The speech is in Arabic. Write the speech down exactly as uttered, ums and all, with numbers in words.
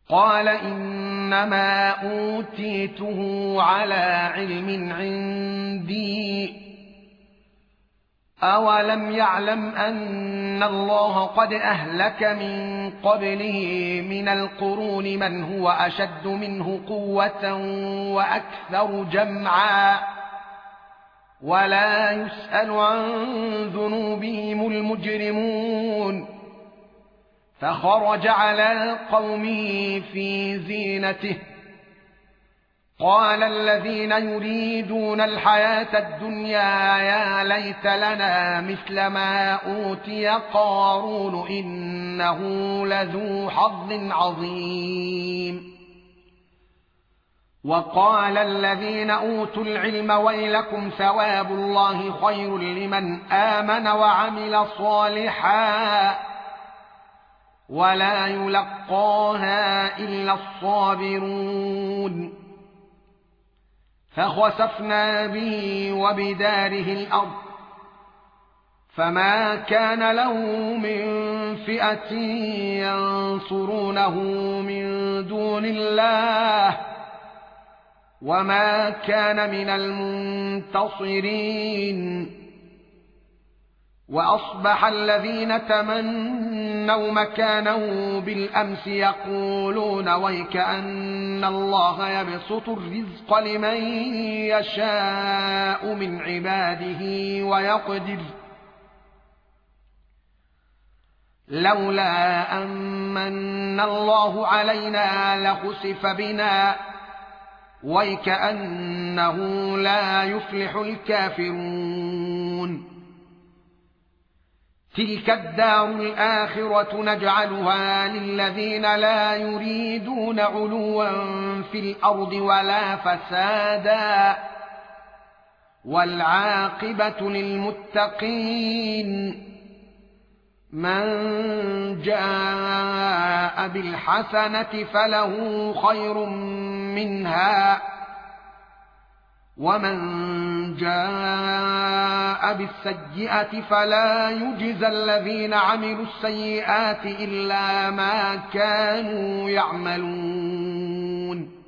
قال إنما أوتيته على علم عندي أولم يعلم أن الله قد أهلك من قبله من القرون من هو أشد منه قوة وأكثر جمعا ولا يسأل عن ذنوبهم المجرمون فخرج على قومه في زينته قال الذين يريدون الحياة الدنيا يا ليت لنا مثل ما أوتي قارون إنه لذو حظ عظيم وقال الذين أوتوا العلم ويلكم ثواب الله خير لمن آمن وعمل صالحا ولا يلقاها إلا الصابرون فخسفنا به وبداره الأرض فما كان له من فئة ينصرونه من دون الله وما كان من المنتصرين وأصبح الذين تمنوا مكانه بالأمس يقولون ويكأن الله يبسط الرزق لمن يشاء من عباده ويقدر لولا أمن الله علينا لخسف بنا ويكأنه لا يفلح الكافرون تلك الدار الآخرة نجعلها للذين لا يريدون علوا في الأرض ولا فسادا والعاقبة للمتقين من جاء بالحسنة فله خير منها ومن جاء بالسيئة فلا يجزى الذين عملوا السيئات إلا ما كانوا يعملون